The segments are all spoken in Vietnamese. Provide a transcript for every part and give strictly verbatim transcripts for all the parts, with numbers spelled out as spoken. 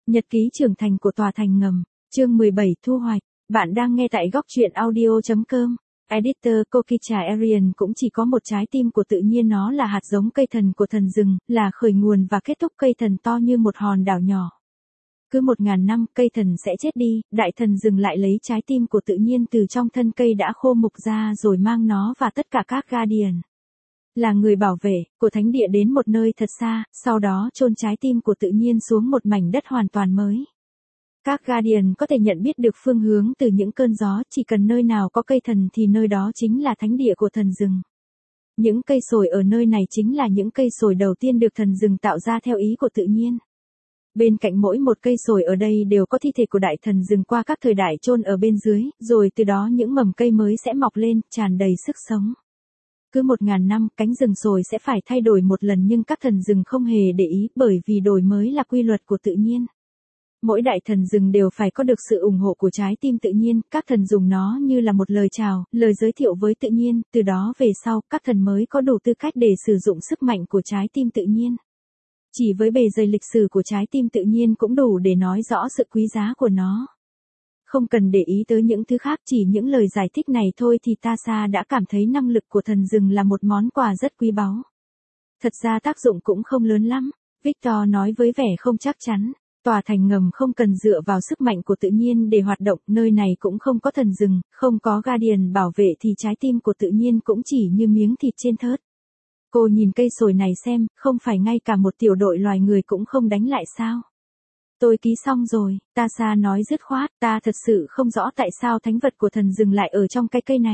Nhật ký trưởng thành của tòa thành ngầm, chương mười bảy thu hoạch. Bạn đang nghe tại góc truyện audio chấm com. Editor Kokicha Arian cũng chỉ có một trái tim của tự nhiên, nó là hạt giống cây thần của thần rừng, là khởi nguồn và kết thúc cây thần to như một hòn đảo nhỏ. Cứ một ngàn năm cây thần sẽ chết đi, đại thần rừng lại lấy trái tim của tự nhiên từ trong thân cây đã khô mục ra rồi mang nó và tất cả các Guardian, là người bảo vệ của thánh địa đến một nơi thật xa, sau đó chôn trái tim của tự nhiên xuống một mảnh đất hoàn toàn mới. Các Guardian có thể nhận biết được phương hướng từ những cơn gió, chỉ cần nơi nào có cây thần thì nơi đó chính là thánh địa của thần rừng. Những cây sồi ở nơi này chính là những cây sồi đầu tiên được thần rừng tạo ra theo ý của tự nhiên. Bên cạnh mỗi một cây sồi ở đây đều có thi thể của đại thần rừng qua các thời đại chôn ở bên dưới, rồi từ đó những mầm cây mới sẽ mọc lên, tràn đầy sức sống. Cứ một ngàn năm, cánh rừng sồi sẽ phải thay đổi một lần, nhưng các thần rừng không hề để ý, bởi vì đổi mới là quy luật của tự nhiên. Mỗi đại thần rừng đều phải có được sự ủng hộ của trái tim tự nhiên, các thần dùng nó như là một lời chào, lời giới thiệu với tự nhiên, từ đó về sau, các thần mới có đủ tư cách để sử dụng sức mạnh của trái tim tự nhiên. Chỉ với bề dày lịch sử của trái tim tự nhiên cũng đủ để nói rõ sự quý giá của nó. Không cần để ý tới những thứ khác, chỉ những lời giải thích này thôi thì Tasha đã cảm thấy năng lực của thần rừng là một món quà rất quý báu. Thật ra tác dụng cũng không lớn lắm, Victor nói với vẻ không chắc chắn. Tòa thành ngầm không cần dựa vào sức mạnh của tự nhiên để hoạt động, nơi này cũng không có thần rừng, không có Guardian bảo vệ thì trái tim của tự nhiên cũng chỉ như miếng thịt trên thớt. Cô nhìn cây sồi này xem, không phải ngay cả một tiểu đội loài người cũng không đánh lại sao? Tôi ký xong rồi, Tasha nói dứt khoát, ta thật sự không rõ tại sao thánh vật của thần rừng lại ở trong cái cây này.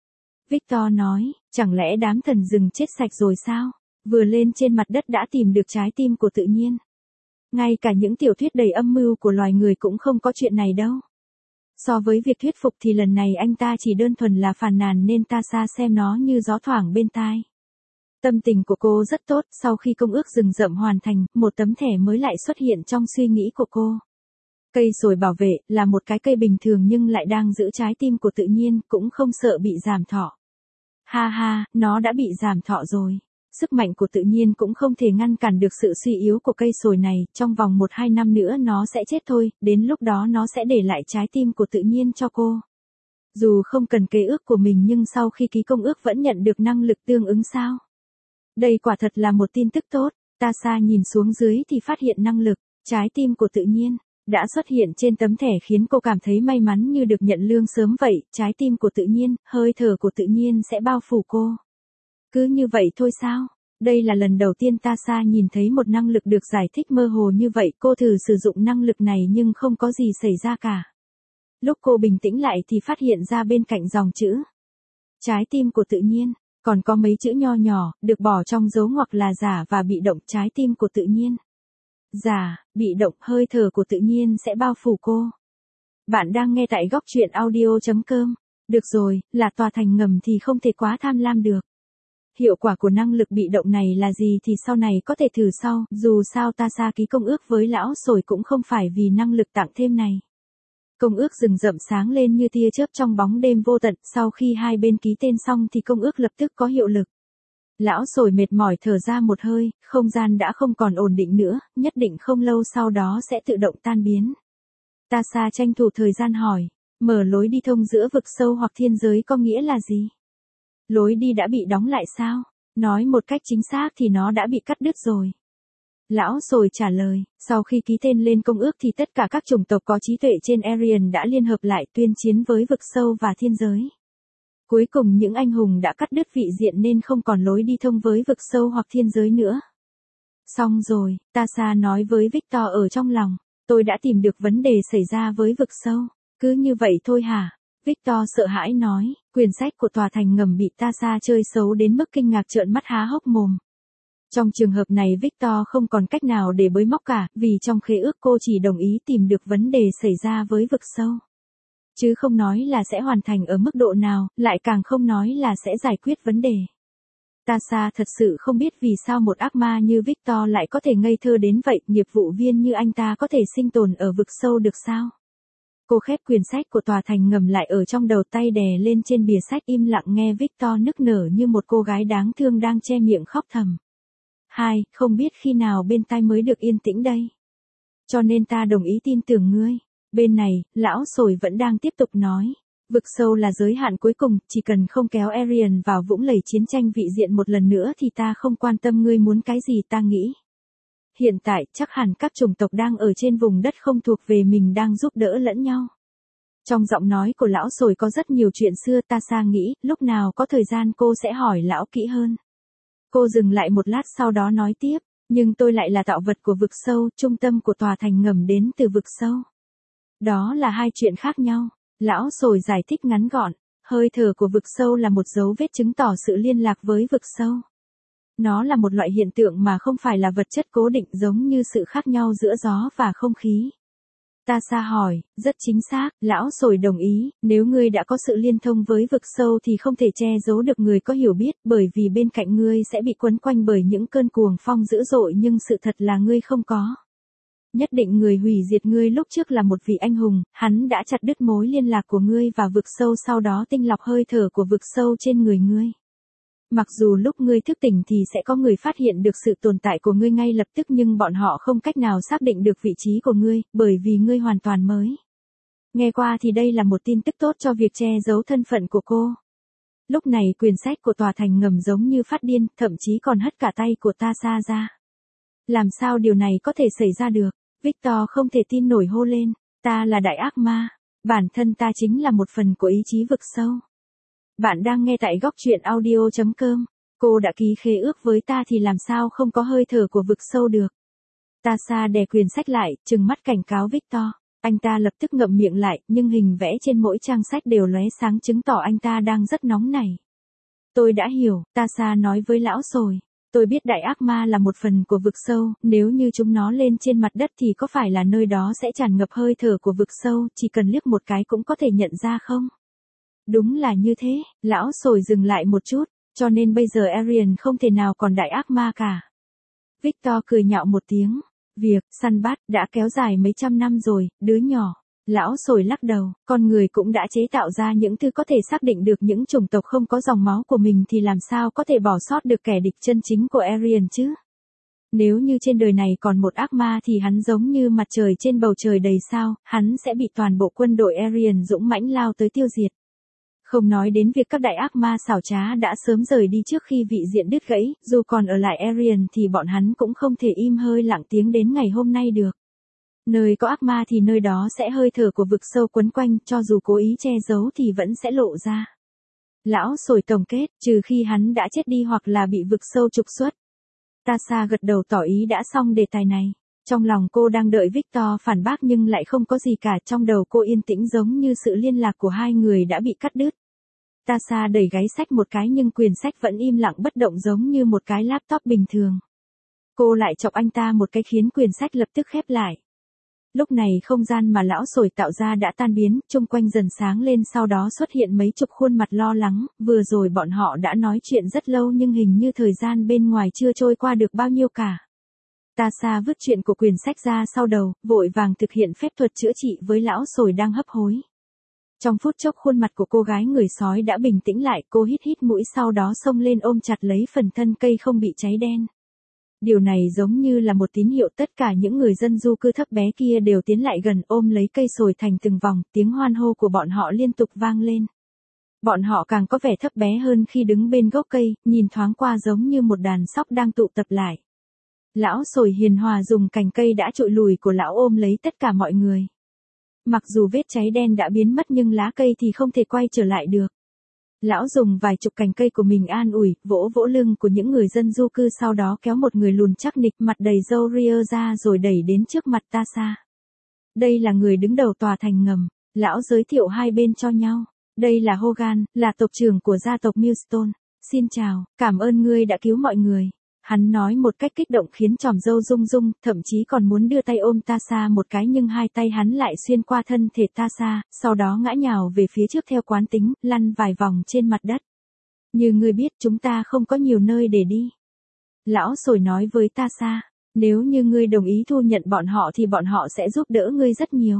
Victor nói, chẳng lẽ đám thần rừng chết sạch rồi sao? Vừa lên trên mặt đất đã tìm được trái tim của tự nhiên. Ngay cả những tiểu thuyết đầy âm mưu của loài người cũng không có chuyện này đâu. So với việc thuyết phục thì lần này anh ta chỉ đơn thuần là phàn nàn, nên Tasha xem nó như gió thoảng bên tai. Tâm tình của cô rất tốt, sau khi công ước rừng rậm hoàn thành, một tấm thẻ mới lại xuất hiện trong suy nghĩ của cô. Cây sồi bảo vệ là một cái cây bình thường nhưng lại đang giữ trái tim của tự nhiên, cũng không sợ bị giảm thọ. Ha ha, nó đã bị giảm thọ rồi. Sức mạnh của tự nhiên cũng không thể ngăn cản được sự suy yếu của cây sồi này, trong vòng một hai năm nữa nó sẽ chết thôi, đến lúc đó nó sẽ để lại trái tim của tự nhiên cho cô. Dù không cần kế ước của mình nhưng sau khi ký công ước vẫn nhận được năng lực tương ứng sao? Đây quả thật là một tin tức tốt. Tasha nhìn xuống dưới thì phát hiện năng lực, trái tim của tự nhiên, đã xuất hiện trên tấm thẻ khiến cô cảm thấy may mắn như được nhận lương sớm vậy. Trái tim của tự nhiên, hơi thở của tự nhiên sẽ bao phủ cô. Cứ như vậy thôi sao? Đây là lần đầu tiên Tasha nhìn thấy một năng lực được giải thích mơ hồ như vậy. Cô thử sử dụng năng lực này nhưng không có gì xảy ra cả. Lúc cô bình tĩnh lại thì phát hiện ra bên cạnh dòng chữ trái tim của tự nhiên, còn có mấy chữ nho nhỏ, được bỏ trong dấu ngoặc là giả và bị động. Trái tim của tự nhiên. Giả, bị động, hơi thở của tự nhiên sẽ bao phủ cô. Bạn đang nghe tại góc truyện audio chấm com. Được rồi, là tòa thành ngầm thì không thể quá tham lam được. Hiệu quả của năng lực bị động này là gì thì sau này có thể thử sau, dù sao Tasha ký công ước với lão sồi cũng không phải vì năng lực tặng thêm này. Công ước rừng rậm sáng lên như tia chớp trong bóng đêm vô tận, sau khi hai bên ký tên xong thì công ước lập tức có hiệu lực. Lão sồi mệt mỏi thở ra một hơi, không gian đã không còn ổn định nữa, nhất định không lâu sau đó sẽ tự động tan biến. Tasha tranh thủ thời gian hỏi, mở lối đi thông giữa vực sâu hoặc thiên giới có nghĩa là gì? Lối đi đã bị đóng lại sao? Nói một cách chính xác thì nó đã bị cắt đứt rồi. Lão sồi trả lời, sau khi ký tên lên công ước thì tất cả các chủng tộc có trí tuệ trên Arian đã liên hợp lại tuyên chiến với vực sâu và thiên giới. Cuối cùng những anh hùng đã cắt đứt vị diện nên không còn lối đi thông với vực sâu hoặc thiên giới nữa. Xong rồi, Tasha nói với Victor ở trong lòng, tôi đã tìm được vấn đề xảy ra với vực sâu. Cứ như vậy thôi hả? Victor sợ hãi nói, quyển sách của tòa thành ngầm bị Tasha chơi xấu đến mức kinh ngạc trợn mắt há hốc mồm. Trong trường hợp này Victor không còn cách nào để bới móc cả, vì trong khế ước cô chỉ đồng ý tìm được vấn đề xảy ra với vực sâu. Chứ không nói là sẽ hoàn thành ở mức độ nào, lại càng không nói là sẽ giải quyết vấn đề. Tasha thật sự không biết vì sao một ác ma như Victor lại có thể ngây thơ đến vậy, nghiệp vụ viên như anh ta có thể sinh tồn ở vực sâu được sao? Cô khép quyển sách của tòa thành ngầm lại ở trong đầu, tay đè lên trên bìa sách, im lặng nghe Victor nức nở như một cô gái đáng thương đang che miệng khóc thầm. Hai, không biết khi nào bên tai mới được yên tĩnh đây. cho nên ta đồng ý tin tưởng ngươi. Bên này, lão sồi vẫn đang tiếp tục nói. Vực sâu là giới hạn cuối cùng, chỉ cần không kéo Arian vào vũng lầy chiến tranh vị diện một lần nữa thì ta không quan tâm ngươi muốn cái gì ta nghĩ. Hiện tại, chắc hẳn các chủng tộc đang ở trên vùng đất không thuộc về mình đang giúp đỡ lẫn nhau. Trong giọng nói của lão sồi có rất nhiều chuyện xưa ta xa nghĩ, lúc nào có thời gian cô sẽ hỏi lão kỹ hơn. Cô dừng lại một lát sau đó nói tiếp, nhưng tôi lại là tạo vật của vực sâu, trung tâm của tòa thành ngầm đến từ vực sâu. Đó là hai chuyện khác nhau. Lão sồi giải thích ngắn gọn, hơi thở của vực sâu là một dấu vết chứng tỏ sự liên lạc với vực sâu. Nó là một loại hiện tượng mà không phải là vật chất cố định giống như sự khác nhau giữa gió và không khí. Ta xa hỏi, rất chính xác, lão sồi đồng ý, nếu ngươi đã có sự liên thông với vực sâu thì không thể che giấu được người có hiểu biết bởi vì bên cạnh ngươi sẽ bị quấn quanh bởi những cơn cuồng phong dữ dội nhưng sự thật là ngươi không có. Nhất định người hủy diệt ngươi lúc trước là một vị anh hùng, hắn đã chặt đứt mối liên lạc của ngươi và vực sâu sau đó tinh lọc hơi thở của vực sâu trên người ngươi. Mặc dù lúc ngươi thức tỉnh thì sẽ có người phát hiện được sự tồn tại của ngươi ngay lập tức nhưng bọn họ không cách nào xác định được vị trí của ngươi, bởi vì ngươi hoàn toàn mới. Nghe qua thì đây là một tin tức tốt cho việc che giấu thân phận của cô. Lúc này quyển sách của tòa thành ngầm giống như phát điên, thậm chí còn hất cả tay của ta xa ra. Làm sao điều này có thể xảy ra được? Victor không thể tin nổi hô lên, ta là đại ác ma, bản thân ta chính là một phần của ý chí vực sâu. Bạn đang nghe tại góc truyện audio chấm com, cô đã ký khế ước với ta thì làm sao không có hơi thở của vực sâu được. Ta xa đè quyển sách lại, trừng mắt cảnh cáo Victor, anh ta lập tức ngậm miệng lại, nhưng hình vẽ trên mỗi trang sách đều lóe sáng chứng tỏ anh ta đang rất nóng nảy. Tôi đã hiểu, ta xa nói với lão sồi. Tôi biết đại ác ma là một phần của vực sâu, nếu như chúng nó lên trên mặt đất thì có phải là nơi đó sẽ tràn ngập hơi thở của vực sâu, chỉ cần liếc một cái cũng có thể nhận ra không? Đúng là như thế, lão sồi dừng lại một chút, cho nên bây giờ Arian không thể nào còn đại ác ma cả. Victor cười nhạo một tiếng, việc săn bắt đã kéo dài mấy trăm năm rồi, đứa nhỏ. Lão sồi lắc đầu, con người cũng đã chế tạo ra những thứ có thể xác định được những chủng tộc không có dòng máu của mình thì làm sao có thể bỏ sót được kẻ địch chân chính của Arian chứ? Nếu như trên đời này còn một ác ma thì hắn giống như mặt trời trên bầu trời đầy sao, hắn sẽ bị toàn bộ quân đội Arian dũng mãnh lao tới tiêu diệt. Không nói đến việc các đại ác ma xảo trá đã sớm rời đi trước khi vị diện đứt gãy, dù còn ở lại Arian thì bọn hắn cũng không thể im hơi lặng tiếng đến ngày hôm nay được. Nơi có ác ma thì nơi đó sẽ hơi thở của vực sâu quấn quanh, cho dù cố ý che giấu thì vẫn sẽ lộ ra. Lão sồi tổng kết, trừ khi hắn đã chết đi hoặc là bị vực sâu trục xuất. Tasha gật đầu tỏ ý đã xong đề tài này. Trong lòng cô đang đợi Victor phản bác nhưng lại không có gì cả, trong đầu cô yên tĩnh giống như sự liên lạc của hai người đã bị cắt đứt. Tasha đẩy gáy sách một cái nhưng quyển sách vẫn im lặng bất động giống như một cái laptop bình thường. Cô lại chọc anh ta một cái khiến quyển sách lập tức khép lại. Lúc này không gian mà lão sồi tạo ra đã tan biến, chung quanh dần sáng lên sau đó xuất hiện mấy chục khuôn mặt lo lắng, vừa rồi bọn họ đã nói chuyện rất lâu nhưng hình như thời gian bên ngoài chưa trôi qua được bao nhiêu cả. Tasha vứt chuyện của quyển sách ra sau đầu, vội vàng thực hiện phép thuật chữa trị với lão sồi đang hấp hối. Trong phút chốc khuôn mặt của cô gái người sói đã bình tĩnh lại, cô hít hít mũi sau đó xông lên ôm chặt lấy phần thân cây không bị cháy đen. Điều này giống như là một tín hiệu, tất cả những người dân du cư thấp bé kia đều tiến lại gần ôm lấy cây sồi thành từng vòng, tiếng hoan hô của bọn họ liên tục vang lên. Bọn họ càng có vẻ thấp bé hơn khi đứng bên gốc cây, nhìn thoáng qua giống như một đàn sóc đang tụ tập lại. Lão sồi hiền hòa dùng cành cây đã trụi lùi của lão ôm lấy tất cả mọi người. Mặc dù vết cháy đen đã biến mất nhưng lá cây thì không thể quay trở lại được. Lão dùng vài chục cành cây của mình an ủi, vỗ vỗ lưng của những người dân du cư sau đó kéo một người lùn chắc nịch mặt đầy râu ria ra rồi đẩy đến trước mặt Tasha. Đây là người đứng đầu tòa thành ngầm, lão giới thiệu hai bên cho nhau. Đây là Hogan, là tộc trưởng của gia tộc Millstone. Xin chào, cảm ơn ngươi đã cứu mọi người. Hắn nói một cách kích động khiến tròm râu rung rung, thậm chí còn muốn đưa tay ôm Tasha một cái nhưng hai tay hắn lại xuyên qua thân thể Tasha, sau đó ngã nhào về phía trước theo quán tính, lăn vài vòng trên mặt đất. Như ngươi biết chúng ta không có nhiều nơi để đi. Lão sồi nói với Tasha, nếu như ngươi đồng ý thu nhận bọn họ thì bọn họ sẽ giúp đỡ ngươi rất nhiều.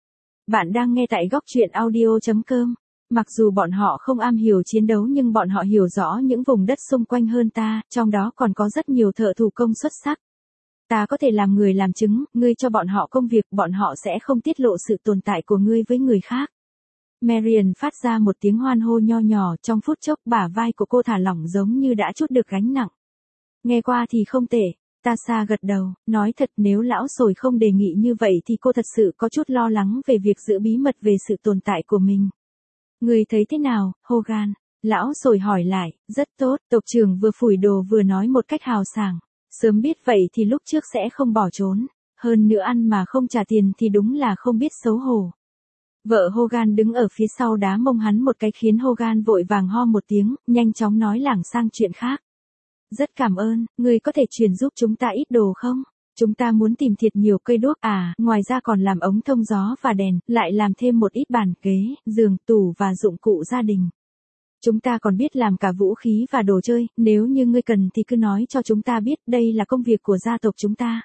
Bạn đang nghe tại góc truyện audio chấm com. Mặc dù bọn họ không am hiểu chiến đấu nhưng bọn họ hiểu rõ những vùng đất xung quanh hơn ta, trong đó còn có rất nhiều thợ thủ công xuất sắc. Ta có thể làm người làm chứng, ngươi cho bọn họ công việc, bọn họ sẽ không tiết lộ sự tồn tại của ngươi với người khác. Marian phát ra một tiếng hoan hô nho nhỏ, trong phút chốc bả vai của cô thả lỏng giống như đã trút được gánh nặng. Nghe qua thì không tệ. Tasha gật đầu, nói thật nếu lão sồi không đề nghị như vậy thì cô thật sự có chút lo lắng về việc giữ bí mật về sự tồn tại của mình. Người thấy thế nào, Hogan? Lão sồi hỏi lại, rất tốt, tộc trưởng vừa phủi đồ vừa nói một cách hào sảng. Sớm biết vậy thì lúc trước sẽ không bỏ trốn. Hơn nữa ăn mà không trả tiền thì đúng là không biết xấu hổ. Vợ Hogan đứng ở phía sau đá mông hắn một cái khiến Hogan vội vàng ho một tiếng, nhanh chóng nói lảng sang chuyện khác. Rất cảm ơn, người có thể truyền giúp chúng ta ít đồ không? Chúng ta muốn tìm thiệt nhiều cây đuốc à, ngoài ra còn làm ống thông gió và đèn, lại làm thêm một ít bàn ghế, giường, tủ và dụng cụ gia đình. Chúng ta còn biết làm cả vũ khí và đồ chơi, nếu như ngươi cần thì cứ nói cho chúng ta biết, đây là công việc của gia tộc chúng ta.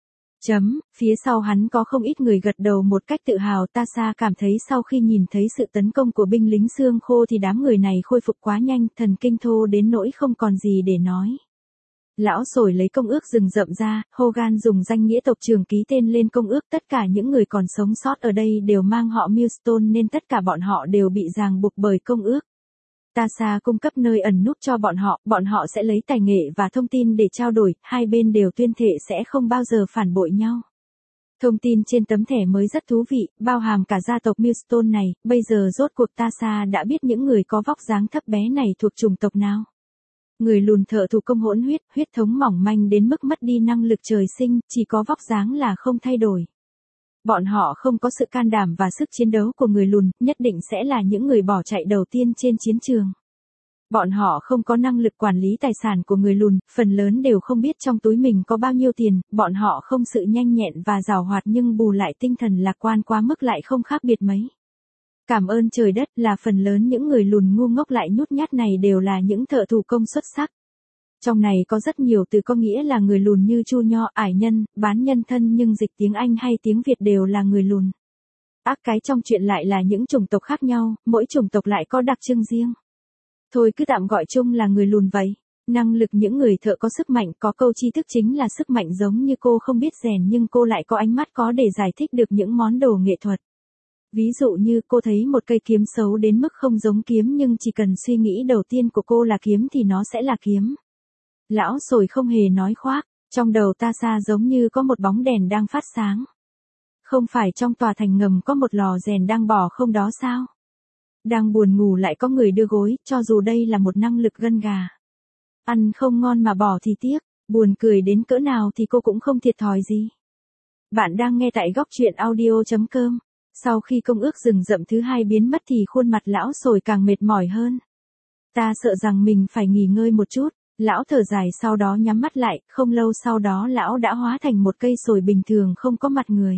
Chấm, phía sau hắn có không ít người gật đầu một cách tự hào. Tasha cảm thấy sau khi nhìn thấy sự tấn công của binh lính xương khô thì đám người này khôi phục quá nhanh, thần kinh thô đến nỗi không còn gì để nói. Lão sồi lấy công ước rừng rậm ra, Hogan dùng danh nghĩa tộc trưởng ký tên lên công ước, tất cả những người còn sống sót ở đây đều mang họ Millstone nên tất cả bọn họ đều bị ràng buộc bởi công ước. Tasha cung cấp nơi ẩn núp cho bọn họ, bọn họ sẽ lấy tài nghệ và thông tin để trao đổi, hai bên đều tuyên thệ sẽ không bao giờ phản bội nhau. Thông tin trên tấm thẻ mới rất thú vị, bao hàm cả gia tộc Millstone này, bây giờ rốt cuộc Tasha đã biết những người có vóc dáng thấp bé này thuộc chủng tộc nào. Người lùn thợ thủ công hỗn huyết, huyết thống mỏng manh đến mức mất đi năng lực trời sinh, chỉ có vóc dáng là không thay đổi. Bọn họ không có sự can đảm và sức chiến đấu của người lùn, nhất định sẽ là những người bỏ chạy đầu tiên trên chiến trường. Bọn họ không có năng lực quản lý tài sản của người lùn, phần lớn đều không biết trong túi mình có bao nhiêu tiền, bọn họ không sự nhanh nhẹn và giàu hoạt nhưng bù lại tinh thần lạc quan quá mức lại không khác biệt mấy. Cảm ơn trời đất là phần lớn những người lùn ngu ngốc lại nhút nhát này đều là những thợ thủ công xuất sắc. Trong này có rất nhiều từ có nghĩa là người lùn như chu nho, ải nhân, bán nhân thân nhưng dịch tiếng Anh hay tiếng Việt đều là người lùn. Ác cái trong chuyện lại là những chủng tộc khác nhau, mỗi chủng tộc lại có đặc trưng riêng. Thôi cứ tạm gọi chung là người lùn vậy. Năng lực những người thợ có sức mạnh, có câu tri thức chính là sức mạnh giống như cô không biết rèn nhưng cô lại có ánh mắt có để giải thích được những món đồ nghệ thuật. Ví dụ như cô thấy một cây kiếm xấu đến mức không giống kiếm nhưng chỉ cần suy nghĩ đầu tiên của cô là kiếm thì nó sẽ là kiếm. Lão sồi không hề nói khoác, trong đầu Tasha giống như có một bóng đèn đang phát sáng. Không phải trong tòa thành ngầm có một lò rèn đang bỏ không đó sao? Đang buồn ngủ lại có người đưa gối, cho dù đây là một năng lực gân gà. Ăn không ngon mà bỏ thì tiếc, buồn cười đến cỡ nào thì cô cũng không thiệt thòi gì. Bạn đang nghe tại góc truyện audio chấm com. Sau khi công ước rừng rậm thứ hai biến mất thì khuôn mặt lão sồi càng mệt mỏi hơn. Ta sợ rằng mình phải nghỉ ngơi một chút. Lão thở dài sau đó nhắm mắt lại, không lâu sau đó lão đã hóa thành một cây sồi bình thường không có mặt người.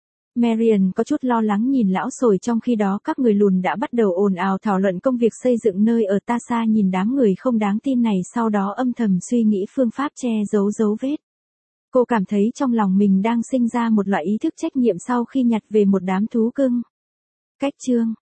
Marian có chút lo lắng nhìn lão sồi trong khi đó các người lùn đã bắt đầu ồn ào thảo luận công việc xây dựng nơi ở. Tasha nhìn đám người không đáng tin này sau đó âm thầm suy nghĩ phương pháp che giấu dấu vết. Cô cảm thấy trong lòng mình đang sinh ra một loại ý thức trách nhiệm sau khi nhặt về một đám thú cưng. Cách chương